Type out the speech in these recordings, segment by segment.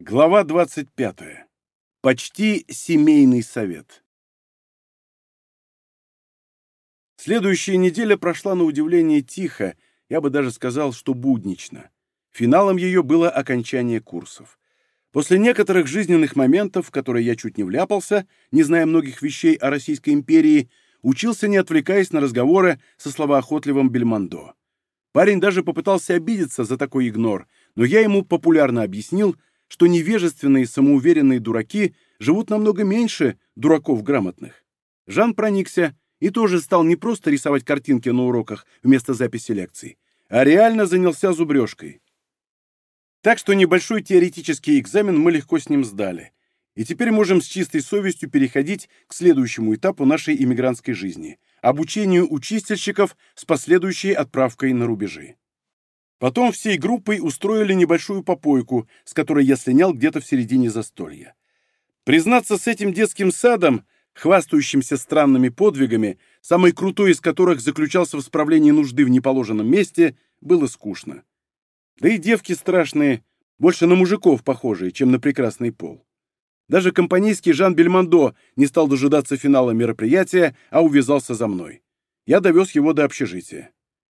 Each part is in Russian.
Глава 25. Почти семейный совет. Следующая неделя прошла на удивление тихо, я бы даже сказал, что буднично. Финалом ее было окончание курсов. После некоторых жизненных моментов, в которые я чуть не вляпался, не зная многих вещей о Российской империи, учился, не отвлекаясь на разговоры со словоохотливым Бельмондо. Парень даже попытался обидеться за такой игнор, но я ему популярно объяснил, что невежественные самоуверенные дураки живут намного меньше дураков грамотных. Жан проникся и тоже стал не просто рисовать картинки на уроках вместо записи лекций, а реально занялся зубрежкой. Так что небольшой теоретический экзамен мы легко с ним сдали. И теперь можем с чистой совестью переходить к следующему этапу нашей иммигрантской жизни – обучению у чистильщиков с последующей отправкой на рубежи. Потом всей группой устроили небольшую попойку, с которой я слинял где-то в середине застолья. Признаться, с этим детским садом, хвастающимся странными подвигами, самый крутой из которых заключался в справлении нужды в неположенном месте, было скучно. Да и девки страшные, больше на мужиков похожие, чем на прекрасный пол. Даже компанейский Жан Бельмондо не стал дожидаться финала мероприятия, а увязался за мной. Я довез его до общежития.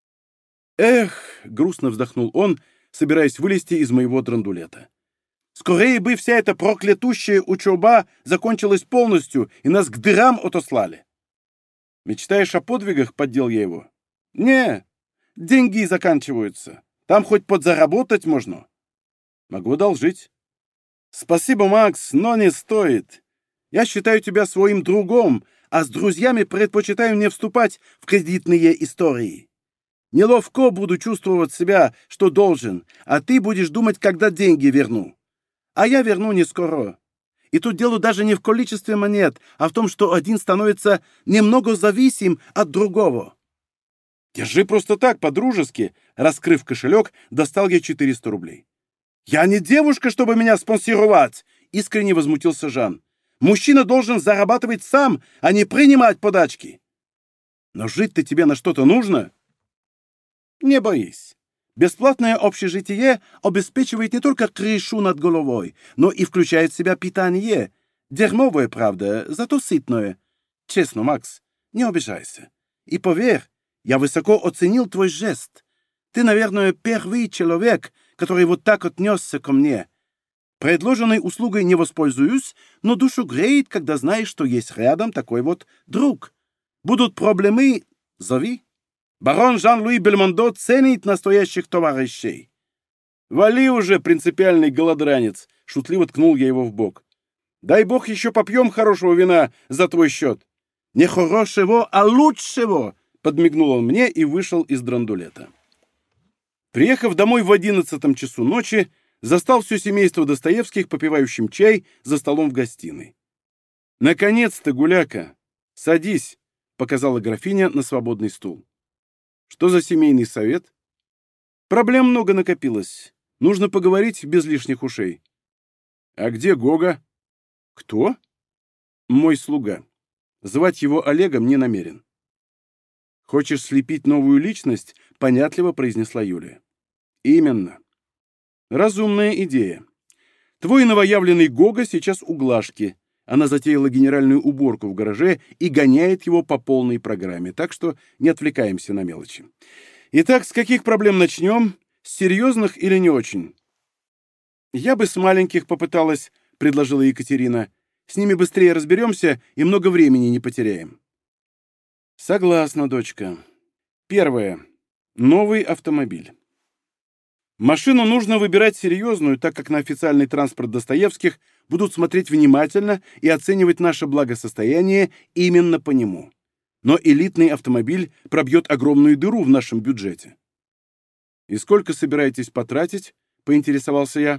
«Эх!» — грустно вздохнул он, собираясь вылезти из моего драндулета. «Скорее бы вся эта проклятущая учеба закончилась полностью, и нас к дырам отослали!» «Мечтаешь о подвигах?» — поддел я его. «Не, деньги заканчиваются. Там хоть подзаработать можно». «Могу одолжить». «Спасибо, Макс, но не стоит. Я считаю тебя своим другом, а с друзьями предпочитаю не вступать в кредитные истории. Неловко буду чувствовать себя, что должен, а ты будешь думать, когда деньги верну. А я верну не скоро. И тут дело даже не в количестве монет, а в том, что один становится немного зависим от другого». «Держи просто так, по-дружески», — раскрыв кошелек, достал я 400 рублей. «Я не девушка, чтобы меня спонсировать!» — искренне возмутился Жан. «Мужчина должен зарабатывать сам, а не принимать подачки». «Но жить-то тебе на что-то нужно?» «Не боись. Бесплатное общежитие обеспечивает не только крышу над головой, но и включает в себя питание. Дерьмовое, правда, зато сытное. Честно, Макс, не обижайся. И поверь, я высоко оценил твой жест. Ты, наверное, первый человек, который вот так отнесся ко мне. Предложенной услугой не воспользуюсь, но душу греет, когда знаешь, что есть рядом такой вот друг. Будут проблемы — зови. Барон Жан-Луи Бельмондо ценит настоящих товарищей». «Вали уже, принципиальный голодранец!» — шутливо ткнул я его в бок. «Дай бог еще попьем хорошего вина за твой счет». «Не хорошего, а лучшего!» — подмигнул он мне и вышел из драндулета. Приехав домой в 11 часу ночи, застал все семейство Достоевских попивающим чай за столом в гостиной. «Наконец-то, гуляка! Садись!» — показала графиня на свободный стул. «Что за семейный совет?» «Проблем много накопилось. Нужно поговорить без лишних ушей». «А где Гога?» «Кто?» «Мой слуга. Звать его Олегом не намерен». «Хочешь слепить новую личность?» — понятливо произнесла Юлия. «Именно. Разумная идея. Твой новоявленный Гога сейчас у Глашки. Она затеяла генеральную уборку в гараже и гоняет его по полной программе, так что не отвлекаемся на мелочи. Итак, с каких проблем начнем? С серьезных или не очень?» «Я бы с маленьких попыталась», — предложила Екатерина. «С ними быстрее разберемся и много времени не потеряем». «Согласна, дочка. Первое. Новый автомобиль. Машину нужно выбирать серьезную, так как на официальный транспорт Достоевских будут смотреть внимательно и оценивать наше благосостояние именно по нему. Но элитный автомобиль пробьет огромную дыру в нашем бюджете». «И сколько собираетесь потратить?» — поинтересовался я.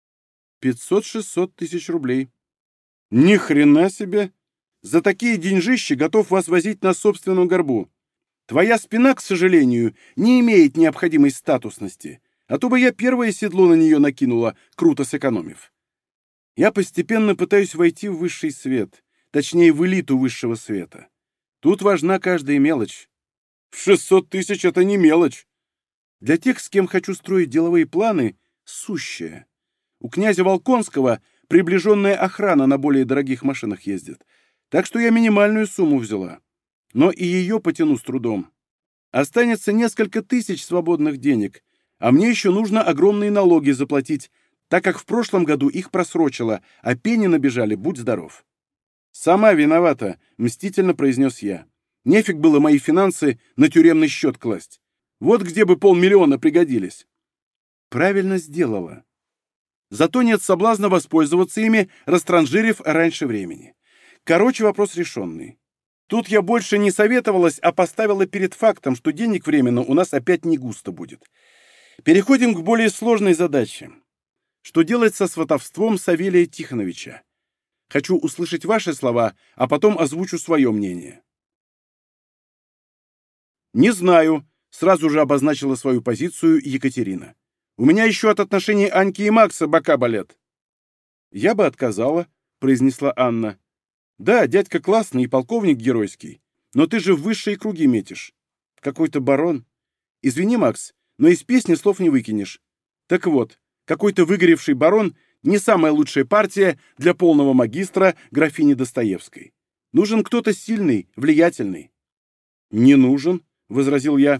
500-600 тысяч рублей. «Ни хрена себе! За такие деньжищи готов вас возить на собственном горбу. Твоя спина, к сожалению, не имеет необходимой статусности, а то бы я первое седло на нее накинула, круто сэкономив. Я постепенно пытаюсь войти в высший свет, точнее, в элиту высшего света. Тут важна каждая мелочь». 600 тысяч — это не мелочь. Для тех, с кем хочу строить деловые планы, сущее. У князя Волконского приближенная охрана на более дорогих машинах ездит. Так что я минимальную сумму взяла. Но и ее потяну с трудом. Останется несколько тысяч свободных денег, а мне еще нужно огромные налоги заплатить, так как в прошлом году их просрочило, а пени набежали, будь здоров. «Сама виновата», — мстительно произнес я. «Нефиг было мои финансы на тюремный счет класть. Вот где бы 500 000 пригодились». «Правильно сделала. Зато нет соблазна воспользоваться ими, растранжирив раньше времени. Короче, вопрос решенный. Тут я больше не советовалась, а поставила перед фактом, что денег временно у нас опять не густо будет. Переходим к более сложной задаче. Что делать со сватовством Савелия Тихоновича? Хочу услышать ваши слова, а потом озвучу свое мнение». «Не знаю», — сразу же обозначила свою позицию Екатерина. «У меня еще от отношений Аньки и Макса бока болят». «Я бы отказала», — произнесла Анна. «Да, дядька классный и полковник геройский, но ты же в высшие круги метишь. Какой-то барон. Извини, Макс, но из песни слов не выкинешь. Так вот, какой-то выгоревший барон — не самая лучшая партия для полного магистра графини Достоевской. Нужен кто-то сильный, влиятельный». «Не нужен», — возразил я.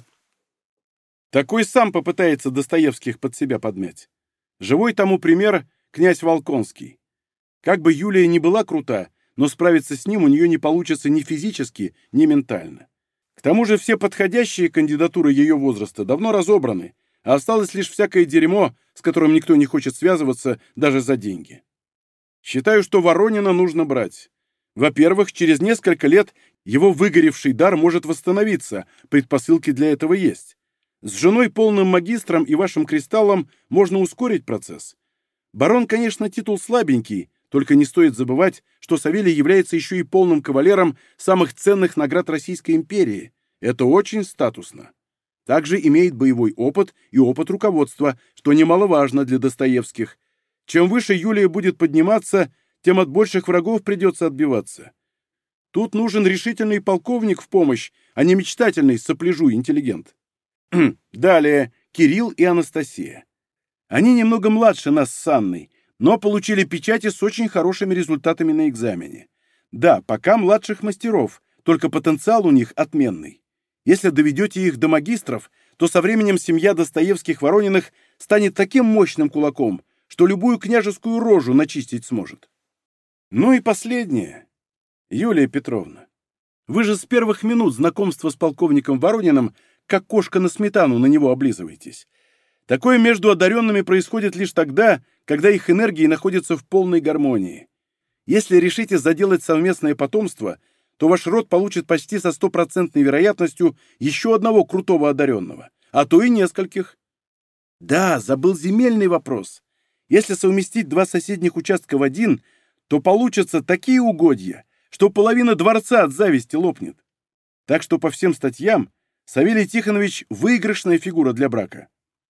«Такой сам попытается Достоевских под себя подмять. Живой тому пример князь Волконский. Как бы Юлия ни была крута, но справиться с ним у нее не получится ни физически, ни ментально. К тому же все подходящие кандидатуры ее возраста давно разобраны, а осталось лишь всякое дерьмо, с которым никто не хочет связываться даже за деньги. Считаю, что Воронина нужно брать. Во-первых, через несколько лет его выгоревший дар может восстановиться, предпосылки для этого есть. С женой полным магистром и вашим кристаллом можно ускорить процесс. Барон, конечно, титул слабенький, только не стоит забывать, что Савелий является еще и полным кавалером самых ценных наград Российской империи. Это очень статусно. Также имеет боевой опыт и опыт руководства, что немаловажно для Достоевских. Чем выше Юлия будет подниматься, тем от больших врагов придется отбиваться. Тут нужен решительный полковник в помощь, а не мечтательный сопляжуй интеллигент. Далее, Кирилл и Анастасия. Они немного младше нас с Анной, но получили печати с очень хорошими результатами на экзамене. Да, пока младших мастеров, только потенциал у них отменный. Если доведете их до магистров, то со временем семья Достоевских-Ворониных станет таким мощным кулаком, что любую княжескую рожу начистить сможет. Ну и последнее. Юлия Петровна, вы же с первых минут знакомства с полковником Ворониным, как кошка на сметану, на него облизываетесь. Такое между одаренными происходит лишь тогда, когда их энергии находятся в полной гармонии. Если решите заделать совместное потомство, то ваш род получит почти со 100% вероятностью еще одного крутого одаренного, а то и нескольких. Да, забыл земельный вопрос. Если совместить 2 соседних участка в один, то получатся такие угодья, что половина дворца от зависти лопнет. Так что по всем статьям Савелий Тихонович — выигрышная фигура для брака.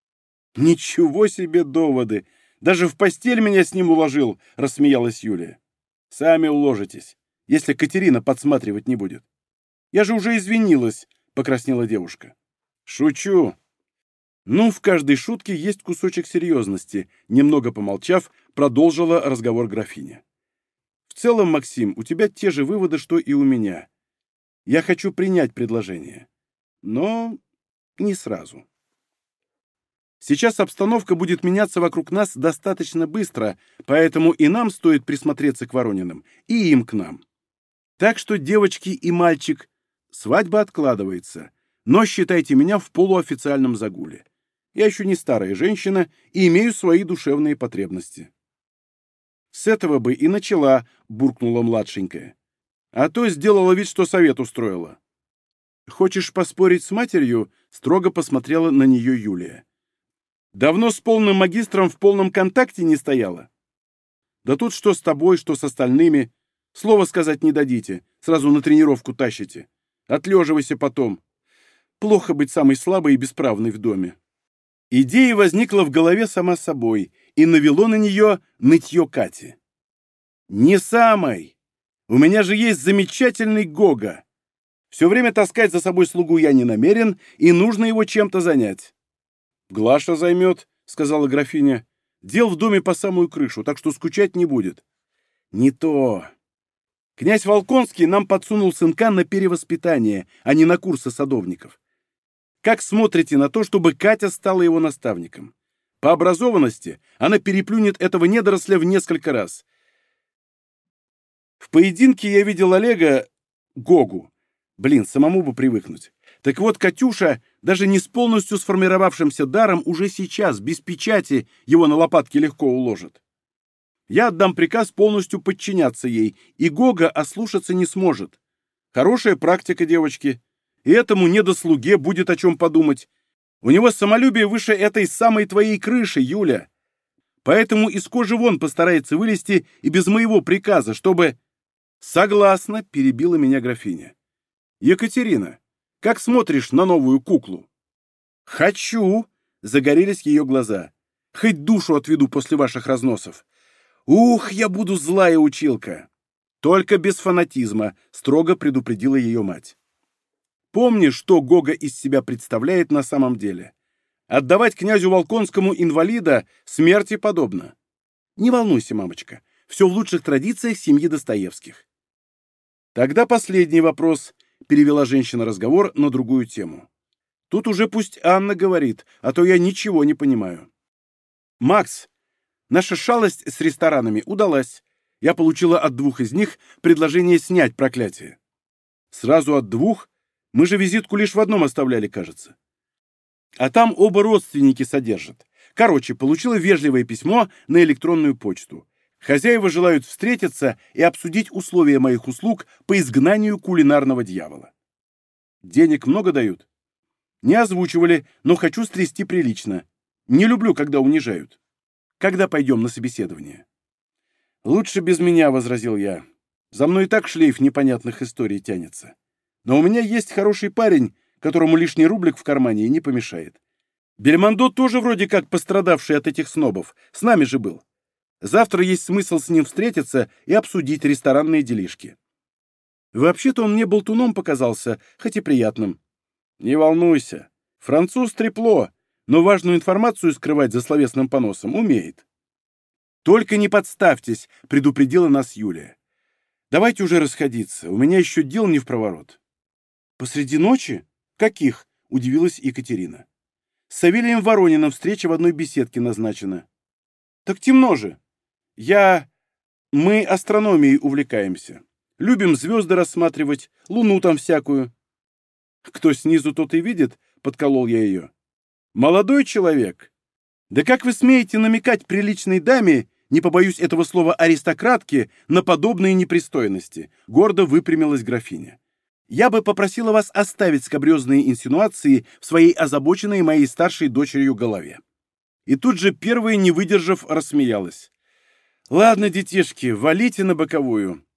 «Ничего себе доводы! Даже в постель меня с ним уложил!» — рассмеялась Юлия. «Сами уложитесь, если Катерина подсматривать не будет». «Я же уже извинилась», — покраснела девушка. «Шучу». Ну, в каждой шутке есть кусочек серьезности, немного помолчав, продолжила разговор графиня. «В целом, Максим, у тебя те же выводы, что и у меня. Я хочу принять предложение, но не сразу. Сейчас обстановка будет меняться вокруг нас достаточно быстро, поэтому и нам стоит присмотреться к Ворониным, и им к нам. Так что, девочки и мальчик, свадьба откладывается, но считайте меня в полуофициальном загуле. Я еще не старая женщина и имею свои душевные потребности». «С этого бы и начала», — буркнула младшенькая. «А то сделала вид, что совет устроила». «Хочешь поспорить с матерью?» — строго посмотрела на нее Юлия. «Давно с полным магистром в полном контакте не стояла?» «Да тут что с тобой, что с остальными. Слова сказать не дадите, сразу на тренировку тащите. Отлеживайся потом. Плохо быть самой слабой и бесправной в доме». Идея возникла в голове сама собой, и навело на нее нытье Кати. «Не самой! У меня же есть замечательный Гога. Все время таскать за собой слугу я не намерен, и нужно его чем-то занять». «Глаша займет», — сказала графиня. Дел в доме по самую крышу, так что скучать не будет. Не то. Князь Волконский нам подсунул сынка на перевоспитание, а не на курсы садовников. Как смотрите на то, чтобы Катя стала его наставником? По образованности она переплюнет этого недоросля в несколько раз. В поединке я видел Олега Гогу. Блин, самому бы привыкнуть. Так вот, Катюша, даже не с полностью сформировавшимся даром, уже сейчас, без печати, его на лопатки легко уложит. Я отдам приказ полностью подчиняться ей, и Гога ослушаться не сможет. Хорошая практика, девочки. И этому недослуге будет о чем подумать. У него самолюбие выше этой самой твоей крыши, Юля. Поэтому из кожи вон постарается вылезти и без моего приказа, чтобы... Согласна, перебила меня графиня. Екатерина, как смотришь на новую куклу? Хочу, загорелись ее глаза. Хоть душу отведу после ваших разносов. Ух, я буду злая училка. Только без фанатизма, строго предупредила ее мать. Помни, что Гога из себя представляет на самом деле. Отдавать князю Волконскому инвалида смерти подобно. Не волнуйся, мамочка, все в лучших традициях семьи Достоевских. Тогда последний вопрос, перевела женщина разговор на другую тему. Тут уже пусть Анна говорит, а то я ничего не понимаю. Макс, наша шалость с ресторанами удалась. Я получила от 2 из них предложение снять проклятие. Сразу от 2? Мы же визитку лишь в одном оставляли, кажется. А там оба родственники содержат. Короче, получила вежливое письмо на электронную почту. Хозяева желают встретиться и обсудить условия моих услуг по изгнанию кулинарного дьявола. Денег много дают? Не озвучивали, но хочу стрясти прилично. Не люблю, когда унижают. Когда пойдем на собеседование? Лучше без меня, возразил я. За мной и так шлейф непонятных историй тянется. Но у меня есть хороший парень, которому лишний рублик в кармане и не помешает. Бельмондо тоже вроде как пострадавший от этих снобов. С нами же был. Завтра есть смысл с ним встретиться и обсудить ресторанные делишки. Вообще-то он мне болтуном показался, хоть и приятным. Не волнуйся. Француз трепло, но важную информацию скрывать за словесным поносом умеет. Только не подставьтесь, предупредила нас Юлия. Давайте уже расходиться, у меня еще дел не впроворот. Посреди ночи? Каких? Удивилась Екатерина. С Савелием Ворониным встреча в одной беседке назначена. Так темно же. Мы астрономией увлекаемся. Любим звезды рассматривать, луну там всякую. Кто снизу, тот и видит, подколол я ее. Молодой человек. Да как вы смеете намекать приличной даме, не побоюсь этого слова аристократке, на подобные непристойности? Гордо выпрямилась графиня. Я бы попросила вас оставить скабрезные инсинуации в своей озабоченной моей старшей дочерью голове. И тут же первая, не выдержав, рассмеялась. Ладно, детишки, валите на боковую.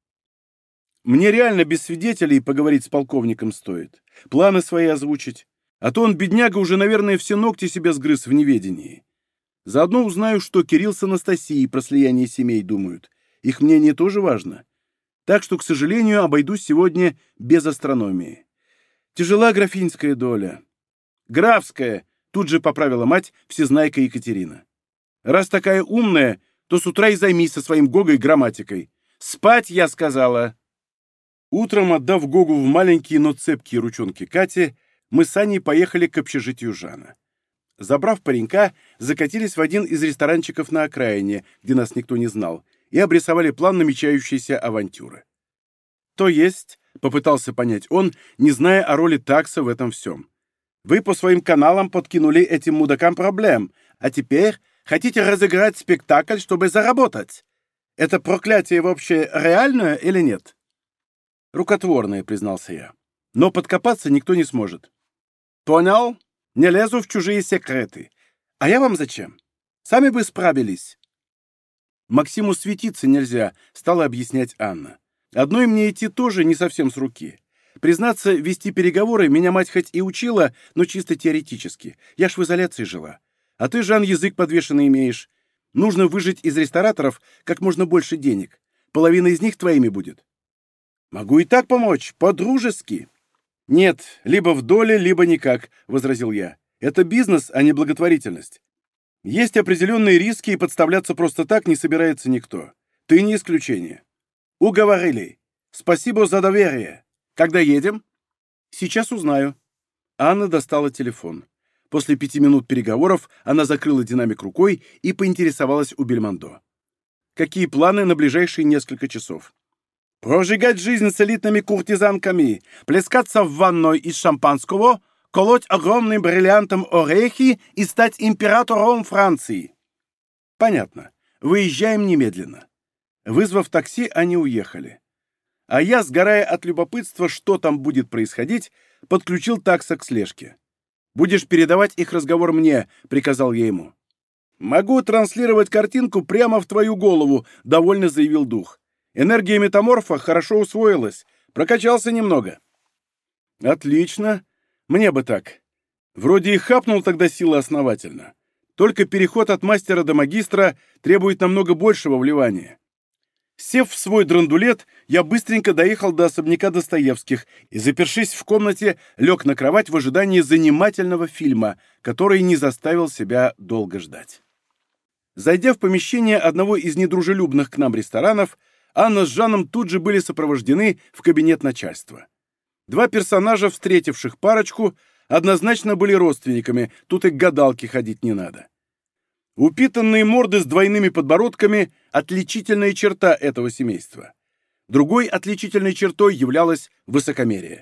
Мне реально без свидетелей поговорить с полковником стоит. Планы свои озвучить. А то он, бедняга, уже, наверное, все ногти себе сгрыз в неведении. Заодно узнаю, что Кирилл с Анастасией про слияние семей думают. Их мнение тоже важно. Так что, к сожалению, обойдусь сегодня без астрономии. Тяжела графинская доля. Графская, тут же поправила мать всезнайка Екатерина. Раз такая умная, то с утра и займись со своим Гогой грамматикой. Спать, я сказала. Утром, отдав Гогу в маленькие, но цепкие ручонки Кати, мы с Аней поехали к общежитию Жана. Забрав паренька, закатились в один из ресторанчиков на окраине, где нас никто не знал, и обрисовали план намечающейся авантюры. То есть, попытался понять он, не зная о роли такса в этом всем. Вы по своим каналам подкинули этим мудакам проблем, а теперь хотите разыграть спектакль, чтобы заработать. Это проклятие вообще реальное или нет? Рукотворное, признался я. Но подкопаться никто не сможет. Понял? Не лезу в чужие секреты. А я вам зачем? Сами бы справились. Максиму светиться нельзя, стала объяснять Анна. Одной мне идти тоже не совсем с руки. Признаться, вести переговоры меня мать хоть и учила, но чисто теоретически. Я ж в изоляции жила. А ты, Жан, язык подвешенный имеешь. Нужно выжать из рестораторов как можно больше денег. Половина из них твоими будет. Могу и так помочь, по-дружески. Нет, либо в доле, либо никак, возразил я. Это бизнес, а не благотворительность. Есть определенные риски, и подставляться просто так не собирается никто. Ты не исключение. Уговорили. Спасибо за доверие. Когда едем? Сейчас узнаю. Анна достала телефон. После 5 минут переговоров она закрыла динамик рукой и поинтересовалась у Бельмондо. Какие планы на ближайшие несколько часов? Прожигать жизнь с элитными куртизанками, плескаться в ванной из шампанского, колоть огромным бриллиантом орехи и стать императором Франции. Понятно. Выезжаем немедленно. Вызвав такси, они уехали. А я, сгорая от любопытства, что там будет происходить, подключил такса к слежке. «Будешь передавать их разговор мне», — приказал я ему. «Могу транслировать картинку прямо в твою голову», — довольно заявил дух. «Энергия метаморфа хорошо усвоилась. Прокачался немного». «Отлично. Мне бы так. Вроде и хапнул тогда силы основательно. Только переход от мастера до магистра требует намного большего вливания». Сев в свой драндулет, я быстренько доехал до особняка Достоевских и, запершись в комнате, лег на кровать в ожидании занимательного фильма, который не заставил себя долго ждать. Зайдя в помещение одного из недружелюбных к нам ресторанов, Анна с Жаном тут же были сопровождены в кабинет начальства. Два персонажа, встретивших парочку, однозначно были родственниками, тут и к гадалке ходить не надо. Упитанные морды с двойными подбородками – отличительная черта этого семейства. Другой отличительной чертой являлось высокомерие.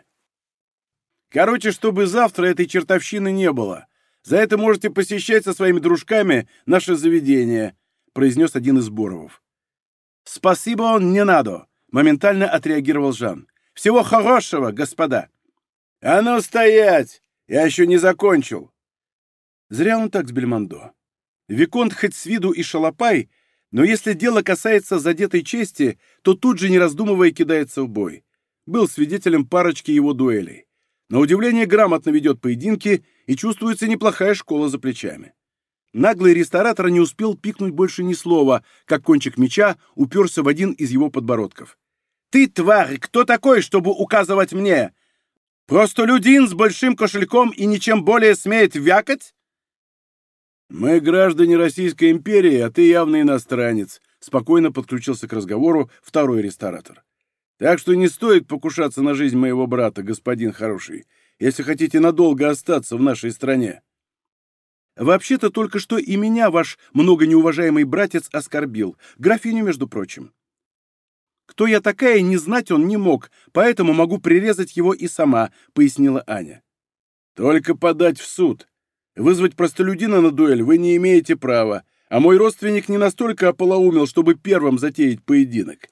Короче, чтобы завтра этой чертовщины не было. За это можете посещать со своими дружками наше заведение, произнес один из Боровов. Спасибо, не надо, моментально отреагировал Жан. Всего хорошего, господа. А ну стоять! Я еще не закончил. Зря он так с Бельмондо. Виконт хоть с виду и шалопай, но если дело касается задетой чести, то тут же, не раздумывая, кидается в бой. Был свидетелем парочки его дуэлей. На удивление грамотно ведет поединки, и чувствуется неплохая школа за плечами. Наглый ресторатор не успел пикнуть больше ни слова, как кончик меча уперся в один из его подбородков. «Ты, тварь, кто такой, чтобы указывать мне? Простолюдин с большим кошельком и ничем более смеет вякать?» «Мы граждане Российской империи, а ты явно иностранец», — спокойно подключился к разговору второй ресторатор. «Так что не стоит покушаться на жизнь моего брата, господин хороший, если хотите надолго остаться в нашей стране». «Вообще-то только что и меня ваш многонеуважаемый братец оскорбил, графиню, между прочим. Кто я такая, не знать он не мог, поэтому могу прирезать его и сама», — пояснила Аня. «Только подать в суд. Вызвать простолюдина на дуэль вы не имеете права, а мой родственник не настолько ополоумел, чтобы первым затеять поединок».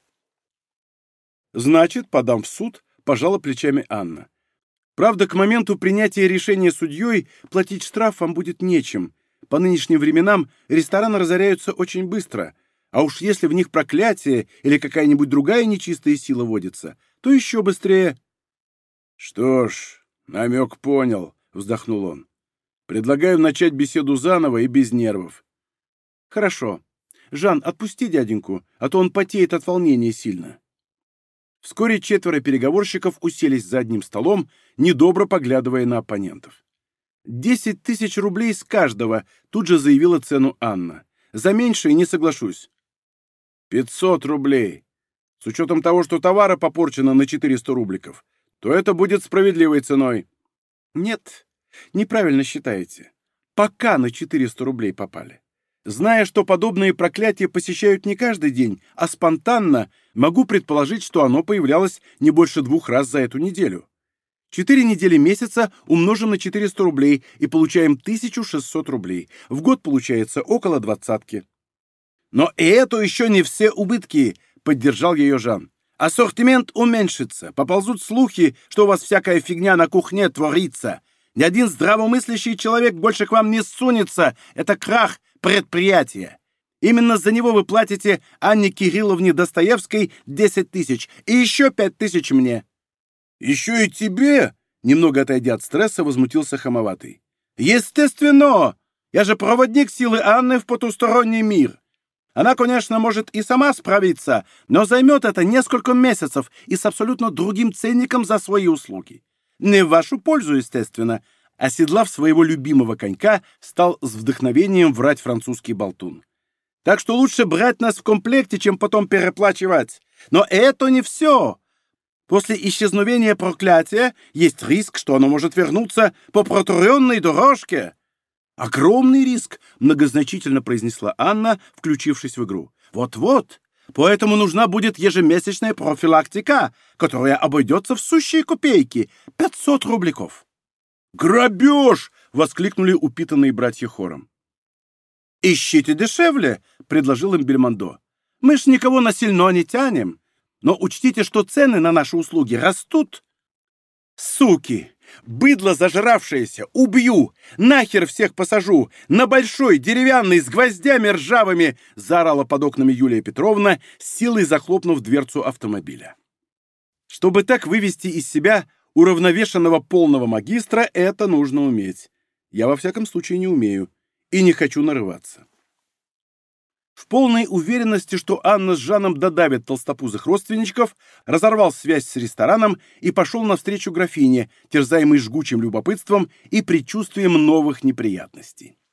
«Значит, подам в суд», — пожала плечами Анна. «Правда, к моменту принятия решения судьей платить штраф вам будет нечем. По нынешним временам рестораны разоряются очень быстро, а уж если в них проклятие или какая-нибудь другая нечистая сила водится, то еще быстрее». «Что ж, намек понял», — вздохнул он. «Предлагаю начать беседу заново и без нервов». «Хорошо. Жан, отпусти дяденьку, а то он потеет от волнения сильно». Вскоре 4 переговорщиков уселись за одним столом, недобро поглядывая на оппонентов. 10 000 рублей с каждого, тут же заявила цену Анна. За меньшее не соглашусь. 500 рублей. С учетом того, что товара попорчено на 400 рубликов, то это будет справедливой ценой. Нет, неправильно считаете. Пока на 400 рублей попали. Зная, что подобные проклятия посещают не каждый день, а спонтанно, могу предположить, что оно появлялось не больше 2 раз за эту неделю. 4 недели месяца умножим на 400 рублей и получаем 1600 рублей. В год получается около 20-ки. «Но и это еще не все убытки», — поддержал ее Жан. «Ассортимент уменьшится, поползут слухи, что у вас всякая фигня на кухне творится. Ни один здравомыслящий человек больше к вам не сунется. Это крах предприятия. Именно за него вы платите Анне Кирилловне Достоевской 10 000 и еще 5 000 мне». «Еще и тебе?» — немного отойдя от стресса, возмутился Хамоватый. «Естественно! Я же проводник силы Анны в потусторонний мир. Она, конечно, может и сама справиться, но займет это несколько месяцев и с абсолютно другим ценником за свои услуги. Не в вашу пользу, естественно. оседлав своего любимого конька, стал с вдохновением врать французский болтун. «Так что лучше брать нас в комплекте, чем потом переплачивать. Но это не все. После исчезновения проклятия есть риск, что оно может вернуться по протаренной дорожке». «Огромный риск», — многозначительно произнесла Анна, включившись в игру. «Вот-вот. Поэтому нужна будет ежемесячная профилактика, которая обойдется в сущие копейки — 500 рубликов». «Грабеж!» — воскликнули упитанные братья хором. «Ищите дешевле», — предложил им Бельмондо. «Мы ж никого насильно не тянем. Но учтите, что цены на наши услуги растут». «Суки! Быдло зажравшееся! Убью! Нахер всех посажу! На большой, деревянный, с гвоздями ржавыми!» — заорала под окнами Юлия Петровна, силой захлопнув дверцу автомобиля. Чтобы так вывести из себя уравновешенного полного магистра, это нужно уметь. Я, во всяком случае, не умею и не хочу нарываться. В полной уверенности, что Анна с Жаном додавят толстопузых родственничков, разорвал связь с рестораном и пошел навстречу графине, терзаемой жгучим любопытством и предчувствием новых неприятностей.